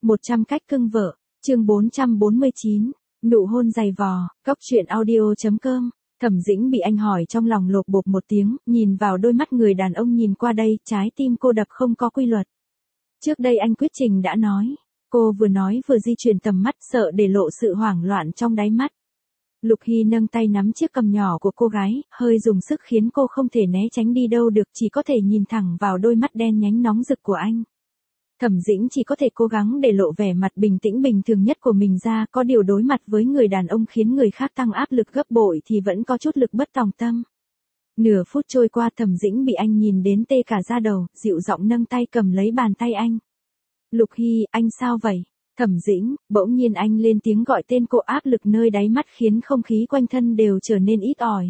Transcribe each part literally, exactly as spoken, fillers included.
một trăm cách cưng vợ, chương bốn trăm bốn mươi chín, nụ hôn dày vò, góc truyện audio chấm com. Thẩm Dĩnh bị anh hỏi trong lòng lột bột một tiếng, nhìn vào đôi mắt người đàn ông nhìn qua đây, trái tim cô đập không có quy luật. Trước đây anh quyết trình đã nói, cô vừa nói vừa di chuyển tầm mắt sợ để lộ sự hoảng loạn trong đáy mắt. Lục Hy nâng tay nắm chiếc cằm nhỏ của cô gái, hơi dùng sức khiến cô không thể né tránh đi đâu được, chỉ có thể nhìn thẳng vào đôi mắt đen nhánh nóng rực của anh. Thẩm Dĩnh chỉ có thể cố gắng để lộ vẻ mặt bình tĩnh bình thường nhất của mình ra, có điều đối mặt với người đàn ông khiến người khác tăng áp lực gấp bội thì vẫn có chút lực bất tòng tâm. Nửa phút trôi qua Thẩm Dĩnh bị anh nhìn đến tê cả da đầu, dịu giọng nâng tay cầm lấy bàn tay anh. Lục Hy, anh sao vậy? Thẩm Dĩnh, bỗng nhiên anh lên tiếng gọi tên cô, áp lực nơi đáy mắt khiến không khí quanh thân đều trở nên ít ỏi.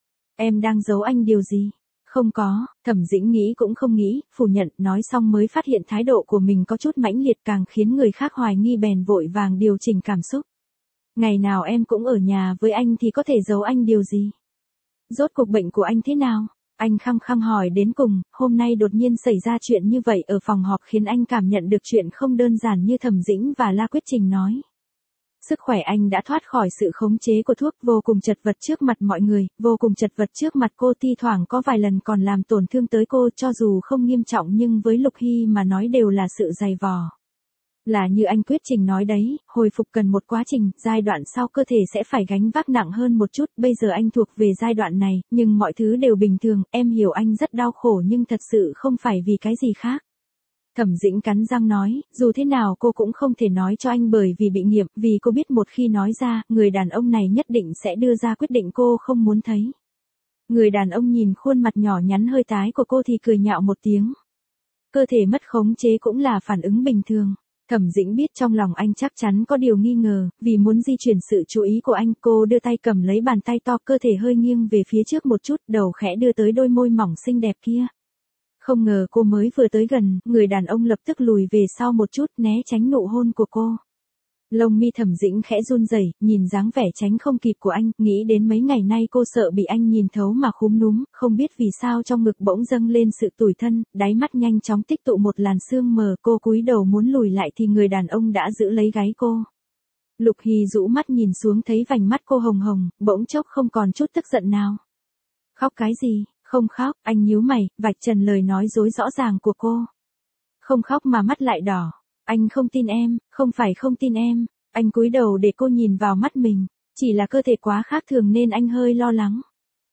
Em đang giấu anh điều gì? Không có, Thẩm Dĩnh nghĩ cũng không nghĩ, phủ nhận, nói xong mới phát hiện thái độ của mình có chút mãnh liệt càng khiến người khác hoài nghi bèn vội vàng điều chỉnh cảm xúc. Ngày nào em cũng ở nhà với anh thì có thể giấu anh điều gì? Rốt cuộc bệnh của anh thế nào? Anh khăng khăng hỏi đến cùng, hôm nay đột nhiên xảy ra chuyện như vậy ở phòng họp khiến anh cảm nhận được chuyện không đơn giản như Thẩm Dĩnh và La Quyết Trình nói. Sức khỏe anh đã thoát khỏi sự khống chế của thuốc, vô cùng chật vật trước mặt mọi người, vô cùng chật vật trước mặt cô, thi thoảng có vài lần còn làm tổn thương tới cô, cho dù không nghiêm trọng nhưng với Lục Hy mà nói đều là sự dày vò. Là như anh Quyết Trình nói đấy, hồi phục cần một quá trình, giai đoạn sau cơ thể sẽ phải gánh vác nặng hơn một chút, bây giờ anh thuộc về giai đoạn này, nhưng mọi thứ đều bình thường, em hiểu anh rất đau khổ nhưng thật sự không phải vì cái gì khác. Thẩm Dĩnh cắn răng nói, dù thế nào cô cũng không thể nói cho anh bởi vì bị nghiệm, vì cô biết một khi nói ra, người đàn ông này nhất định sẽ đưa ra quyết định cô không muốn thấy. Người đàn ông nhìn khuôn mặt nhỏ nhắn hơi tái của cô thì cười nhạo một tiếng. Cơ thể mất khống chế cũng là phản ứng bình thường. Thẩm Dĩnh biết trong lòng anh chắc chắn có điều nghi ngờ, vì muốn di chuyển sự chú ý của anh, cô đưa tay cầm lấy bàn tay to, cơ thể hơi nghiêng về phía trước một chút, đầu khẽ đưa tới đôi môi mỏng xinh đẹp kia. Không ngờ cô mới vừa tới gần, người đàn ông lập tức lùi về sau một chút, né tránh nụ hôn của cô. Lông mi Thẩm Dĩnh khẽ run rẩy, nhìn dáng vẻ tránh không kịp của anh, nghĩ đến mấy ngày nay cô sợ bị anh nhìn thấu mà khúm núm, không biết vì sao trong ngực bỗng dâng lên sự tủi thân, đáy mắt nhanh chóng tích tụ một làn sương mờ, cô cúi đầu muốn lùi lại thì người đàn ông đã giữ lấy gáy cô. Lục Hy rũ mắt nhìn xuống thấy vành mắt cô hồng hồng, bỗng chốc không còn chút tức giận nào. Khóc cái gì? Không khóc, anh nhíu mày, vạch trần lời nói dối rõ ràng của cô. Không khóc mà mắt lại đỏ. Anh không tin em, không phải không tin em. Anh cúi đầu để cô nhìn vào mắt mình. Chỉ là cơ thể quá khác thường nên anh hơi lo lắng.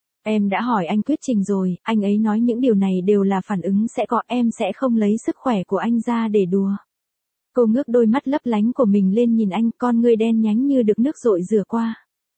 Em đã hỏi anh Quyết Trình rồi, anh ấy nói những điều này đều là phản ứng sẽ có, em sẽ không lấy sức khỏe của anh ra để đùa. Cô ngước đôi mắt lấp lánh của mình lên nhìn anh, con ngươi đen nhánh như được nước dội rửa qua.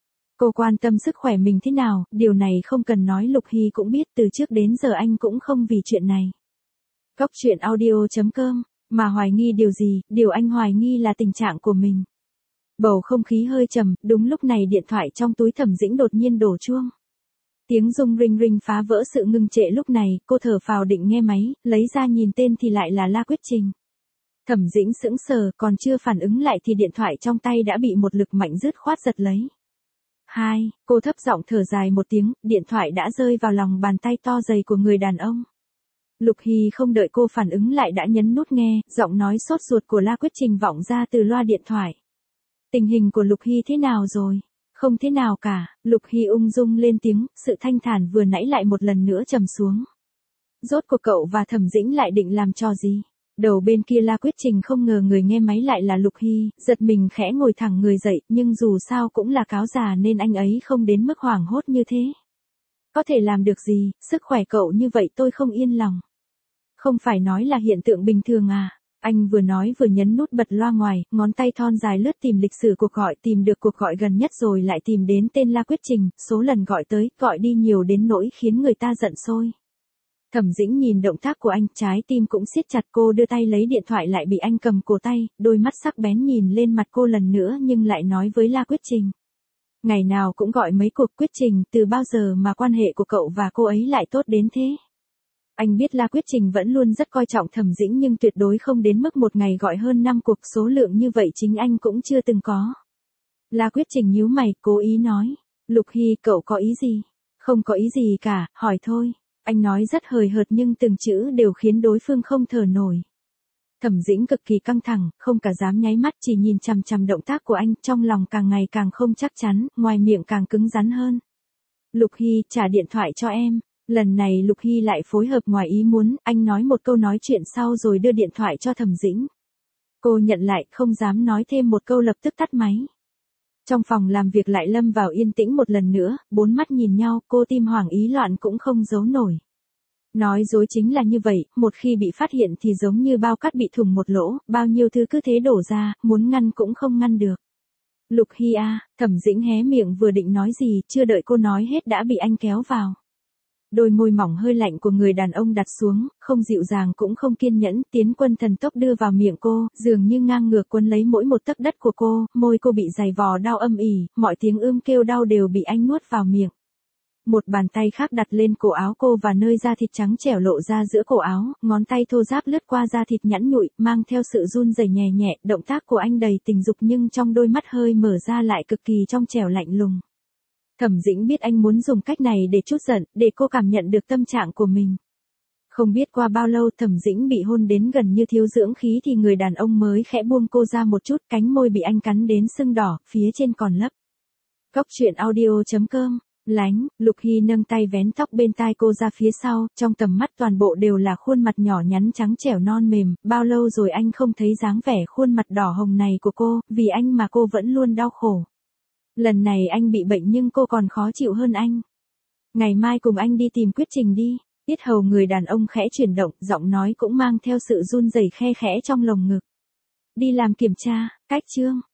Cô quan tâm sức khỏe mình thế nào, điều này không cần nói, Lục Hy cũng biết, từ trước đến giờ anh cũng không vì chuyện này. Góc truyện audio chấm com, mà hoài nghi điều gì, điều anh hoài nghi là tình trạng của mình. Bầu không khí hơi trầm, đúng lúc này điện thoại trong túi Thẩm Dĩnh đột nhiên đổ chuông. Tiếng rung rinh rinh phá vỡ sự ngưng trệ lúc này, cô thở phào định nghe máy, lấy ra nhìn tên thì lại là La Quyết Trình. Thẩm Dĩnh sững sờ, còn chưa phản ứng lại thì điện thoại trong tay đã bị một lực mạnh dứt khoát giật lấy. Hai, cô thấp giọng thở dài một tiếng, điện thoại đã rơi vào lòng bàn tay to dày của người đàn ông. Lục Hy không đợi cô phản ứng lại đã nhấn nút nghe, giọng nói sốt ruột của La Quyết Trình vọng ra từ loa điện thoại. Tình hình của Lục Hy thế nào rồi? Không thế nào cả, Lục Hy ung dung lên tiếng, sự thanh thản vừa nãy lại một lần nữa trầm xuống. Rốt cuộc cậu và Thẩm Dĩnh lại định làm trò gì? Đầu bên kia La Quyết Trình không ngờ người nghe máy lại là Lục Hy, giật mình khẽ ngồi thẳng người dậy, nhưng dù sao cũng là cáo già nên anh ấy không đến mức hoảng hốt như thế. Có thể làm được gì, sức khỏe cậu như vậy tôi không yên lòng. Không phải nói là hiện tượng bình thường à? Anh vừa nói vừa nhấn nút bật loa ngoài, ngón tay thon dài lướt tìm lịch sử cuộc gọi, tìm được cuộc gọi gần nhất rồi lại tìm đến tên La Quyết Trình, số lần gọi tới, gọi đi nhiều đến nỗi khiến người ta giận sôi. Thẩm Dĩnh nhìn động tác của anh, trái tim cũng siết chặt, cô đưa tay lấy điện thoại lại bị anh cầm cổ tay, đôi mắt sắc bén nhìn lên mặt cô lần nữa nhưng lại nói với La Quyết Trình. Ngày nào cũng gọi mấy cuộc, Quyết Trình, từ bao giờ mà quan hệ của cậu và cô ấy lại tốt đến thế? Anh biết La Quyết Trình vẫn luôn rất coi trọng Thẩm Dĩnh nhưng tuyệt đối không đến mức một ngày gọi hơn năm cuộc, số lượng như vậy chính anh cũng chưa từng có. La Quyết Trình nhíu mày, cố ý nói. Lục Hy, cậu có ý gì? Không có ý gì cả, hỏi thôi. Anh nói rất hời hợt nhưng từng chữ đều khiến đối phương không thở nổi. Thẩm Dĩnh cực kỳ căng thẳng, không cả dám nháy mắt, chỉ nhìn chằm chằm động tác của anh, trong lòng càng ngày càng không chắc chắn, ngoài miệng càng cứng rắn hơn. Lục Hy, trả điện thoại cho em. Lần này Lục Hy lại phối hợp ngoài ý muốn, anh nói một câu nói chuyện sau rồi đưa điện thoại cho Thẩm Dĩnh. Cô nhận lại, không dám nói thêm một câu lập tức tắt máy. Trong phòng làm việc lại lâm vào yên tĩnh một lần nữa, bốn mắt nhìn nhau, cô tim hoảng ý loạn cũng không giấu nổi. Nói dối chính là như vậy, một khi bị phát hiện thì giống như bao cát bị thủng một lỗ, bao nhiêu thứ cứ thế đổ ra, muốn ngăn cũng không ngăn được. Lục Hy a, Thẩm Dĩnh hé miệng vừa định nói gì, chưa đợi cô nói hết đã bị anh kéo vào. Đôi môi mỏng hơi lạnh của người đàn ông đặt xuống, không dịu dàng cũng không kiên nhẫn, tiến quân thần tốc đưa vào miệng cô, dường như ngang ngược quấn lấy mỗi một tấc đất của cô, môi cô bị giày vò đau âm ỉ, mọi tiếng ưm kêu đau đều bị anh nuốt vào miệng. Một bàn tay khác đặt lên cổ áo cô và nơi da thịt trắng trẻo lộ ra giữa cổ áo, ngón tay thô ráp lướt qua da thịt nhẵn nhụi, mang theo sự run rẩy nhẹ nhẹ, động tác của anh đầy tình dục nhưng trong đôi mắt hơi mở ra lại cực kỳ trong trẻo lạnh lùng. Thẩm Dĩnh biết anh muốn dùng cách này để trút giận, để cô cảm nhận được tâm trạng của mình. Không biết qua bao lâu Thẩm Dĩnh bị hôn đến gần như thiếu dưỡng khí thì người đàn ông mới khẽ buông cô ra một chút, cánh môi bị anh cắn đến sưng đỏ, phía trên còn lấp. Góc truyện audio chấm com. Lánh, Lục Hy nâng tay vén tóc bên tai cô ra phía sau, trong tầm mắt toàn bộ đều là khuôn mặt nhỏ nhắn trắng trẻo non mềm, bao lâu rồi anh không thấy dáng vẻ khuôn mặt đỏ hồng này của cô, vì anh mà cô vẫn luôn đau khổ. Lần này anh bị bệnh nhưng cô còn khó chịu hơn anh. Ngày mai cùng anh đi tìm Quyết Trình đi. Tiết hầu người đàn ông khẽ chuyển động, giọng nói cũng mang theo sự run rẩy khe khẽ trong lồng ngực. Đi làm kiểm tra, cách chương.